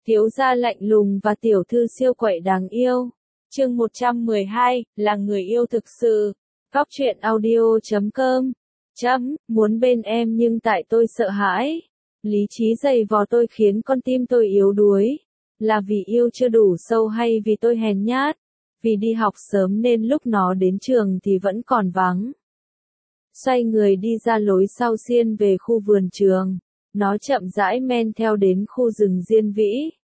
Thiếu gia lạnh lùng và tiểu thư siêu quậy đáng yêu. Chương 112, là người yêu thực sự. Góc truyện audio.com. Muốn bên em nhưng tại tôi sợ hãi. Lý trí dày vò tôi khiến con tim tôi yếu đuối. Là vì yêu chưa đủ sâu hay vì tôi hèn nhát? Vì đi học sớm nên lúc nó đến trường thì vẫn còn vắng. Xoay người đi ra lối sau xiên về khu vườn trường. Nó chậm rãi men theo đến khu rừng diên vĩ.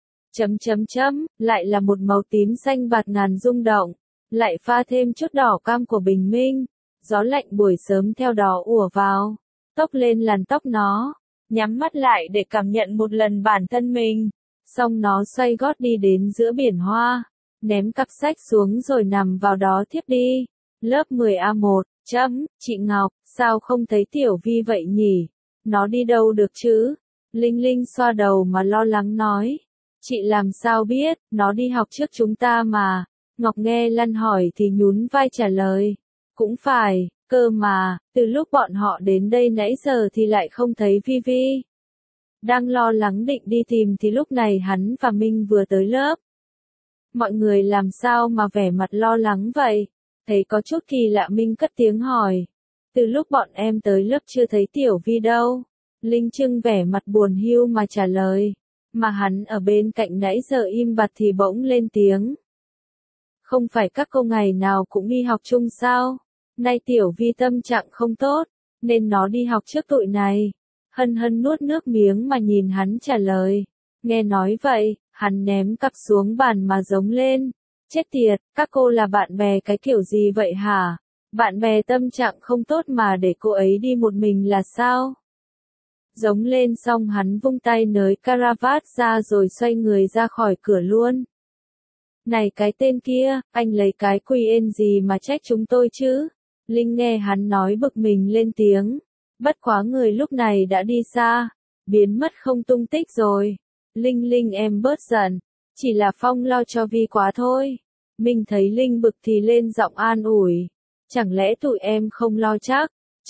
Lại là một màu tím xanh bạt ngàn rung động. Lại pha thêm chút đỏ cam của bình minh. Gió lạnh buổi sớm theo đó ùa vào. Tóc lên làn tóc nó. Nhắm mắt lại để cảm nhận một lần bản thân mình. Xong nó xoay gót đi đến giữa biển hoa. Ném cặp sách xuống rồi nằm vào đó thiếp đi. Lớp 10A1. Chị Ngọc, sao không thấy Tiểu Vi vậy nhỉ? Nó đi đâu được chứ? Linh Linh xoa đầu mà lo lắng nói. Chị làm sao biết, nó đi học trước chúng ta mà. Ngọc nghe Lăn hỏi thì nhún vai trả lời. Cũng phải, cơ mà, từ lúc bọn họ đến đây nãy giờ thì lại không thấy Vi Vi. Đang lo lắng định đi tìm thì lúc này hắn và Minh vừa tới lớp. Mọi người làm sao mà vẻ mặt lo lắng vậy? Thấy có chút kỳ lạ Minh cất tiếng hỏi. Từ lúc bọn em tới lớp chưa thấy Tiểu Vi đâu. Linh trưng vẻ mặt buồn hiu mà trả lời. Mà hắn ở bên cạnh nãy giờ im bặt thì bỗng lên tiếng. Không phải các cô ngày nào cũng đi học chung sao? Nay Tiểu Vi tâm trạng không tốt, nên nó đi học trước tụi này. Hân hân nuốt nước miếng mà nhìn hắn trả lời. Nghe nói vậy, hắn ném cặp xuống bàn mà giống lên. Chết tiệt, các cô là bạn bè cái kiểu gì vậy hả? Bạn bè tâm trạng không tốt mà để cô ấy đi một mình là sao? Giống lên xong hắn vung tay nới caravat ra rồi xoay người ra khỏi cửa luôn. Này cái tên kia, anh lấy cái QN gì mà trách chúng tôi chứ? Linh nghe hắn nói bực mình lên tiếng. Bất quá người lúc này đã đi xa, biến mất không tung tích rồi. Linh em bớt giận, chỉ là Phong lo cho Vi quá thôi. Mình thấy Linh bực thì lên giọng an ủi. Chẳng lẽ tụi em không lo chắc?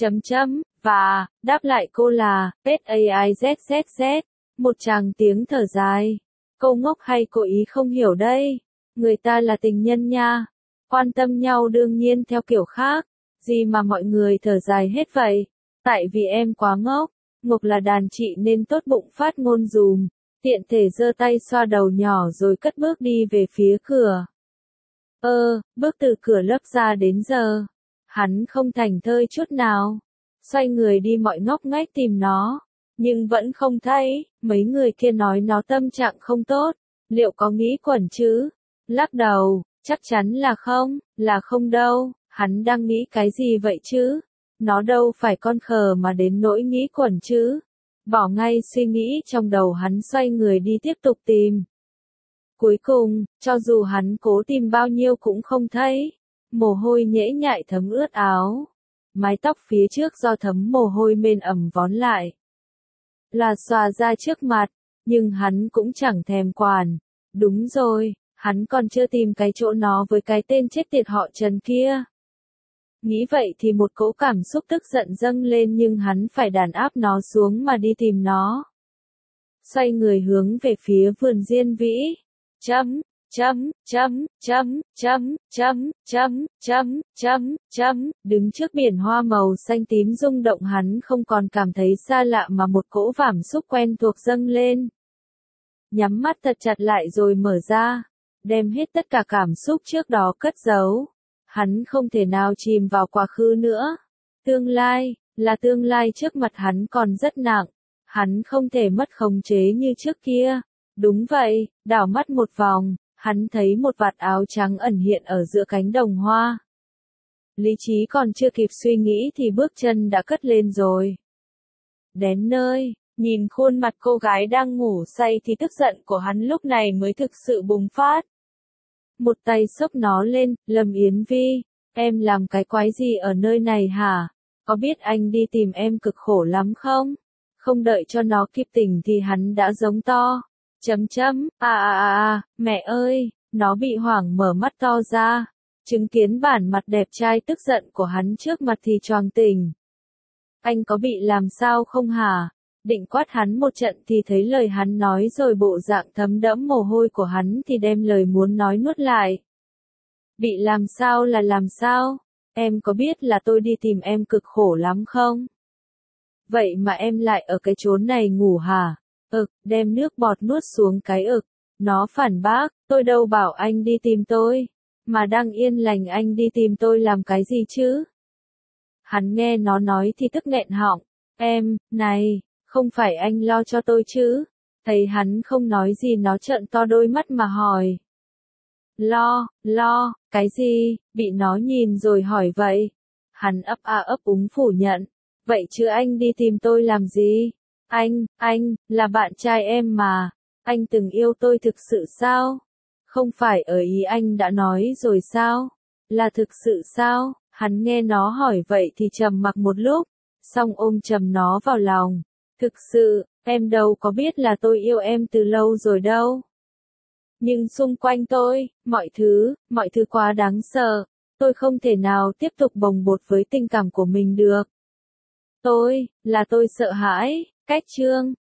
Và, đáp lại cô là, SAIZZZ. Một tràng tiếng thở dài. Cô ngốc hay cô ý không hiểu đây? Người ta là tình nhân nha. Quan tâm nhau đương nhiên theo kiểu khác. Gì mà mọi người thở dài hết vậy? Tại vì em quá ngốc. Ngọc là đàn chị nên tốt bụng phát ngôn dùm. Tiện thể giơ tay xoa đầu nhỏ rồi cất bước đi về phía cửa. Bước từ cửa lớp ra đến giờ. Hắn không thảnh thơi chút nào. Xoay người đi mọi ngóc ngách tìm nó. Nhưng vẫn không thấy. Mấy người kia nói nó tâm trạng không tốt. Liệu có nghĩ quẩn chứ? Lắc đầu, chắc chắn là không đâu. Hắn đang nghĩ cái gì vậy chứ? Nó đâu phải con khờ mà đến nỗi nghĩ quẩn chứ. Bỏ ngay suy nghĩ trong đầu hắn xoay người đi tiếp tục tìm. Cuối cùng, cho dù hắn cố tìm bao nhiêu cũng không thấy. Mồ hôi nhễ nhại thấm ướt áo. Mái tóc phía trước do thấm mồ hôi mên ẩm vón lại. Là xòa ra trước mặt, nhưng hắn cũng chẳng thèm quản. Đúng rồi, hắn còn chưa tìm cái chỗ nó với cái tên chết tiệt họ Trần kia. Nghĩ vậy thì một cỗ cảm xúc tức giận dâng lên nhưng hắn phải đàn áp nó xuống mà đi tìm nó. Xoay người hướng về phía vườn diên vĩ. Đứng trước biển hoa màu xanh tím rung động hắn không còn cảm thấy xa lạ mà một cỗ cảm xúc quen thuộc dâng lên. Nhắm mắt thật chặt lại rồi mở ra, đem hết tất cả cảm xúc trước đó cất giấu. Hắn không thể nào chìm vào quá khứ nữa. Tương lai, là tương lai trước mặt hắn còn rất nặng. Hắn không thể mất khống chế như trước kia. Đúng vậy, đảo mắt một vòng, hắn thấy một vạt áo trắng ẩn hiện ở giữa cánh đồng hoa. Lý trí còn chưa kịp suy nghĩ thì bước chân đã cất lên rồi. Đến nơi, nhìn khuôn mặt cô gái đang ngủ say thì tức giận của hắn lúc này mới thực sự bùng phát. Một tay xốc nó lên, Lâm Yến Vi, em làm cái quái gì ở nơi này hả? Có biết anh đi tìm em cực khổ lắm không? Không đợi cho nó kịp tỉnh thì hắn đã giống to. Mẹ ơi, nó bị hoảng mở mắt to ra. Chứng kiến bản mặt đẹp trai tức giận của hắn trước mặt thì choàng tỉnh. Anh có bị làm sao không hả? Định quát hắn một trận thì thấy lời hắn nói rồi bộ dạng thấm đẫm mồ hôi của hắn thì đem lời muốn nói nuốt lại. Bị làm sao là làm sao? Em có biết là tôi đi tìm em cực khổ lắm không? Vậy mà em lại ở cái chốn này ngủ hả? Đem nước bọt nuốt xuống cái ực. Nó phản bác, tôi đâu bảo anh đi tìm tôi. Mà đang yên lành anh đi tìm tôi làm cái gì chứ? Hắn nghe nó nói thì tức nghẹn họng. Em, này, không phải anh lo cho tôi chứ? Thấy hắn không nói gì nó trợn to đôi mắt mà hỏi. Lo, cái gì? Bị nó nhìn rồi hỏi vậy. Hắn ấp a ấp úng phủ nhận. Vậy chứ anh đi tìm tôi làm gì? Anh, là bạn trai em mà. Anh từng yêu tôi thực sự sao? Không phải ở ý anh đã nói rồi sao? Là thực sự sao? Hắn nghe nó hỏi vậy thì trầm mặc một lúc, xong ôm chầm nó vào lòng. Thực sự, em đâu có biết là tôi yêu em từ lâu rồi đâu. Nhưng xung quanh tôi, mọi thứ quá đáng sợ. Tôi không thể nào tiếp tục bồng bột với tình cảm của mình được. Tôi sợ hãi, cách chương.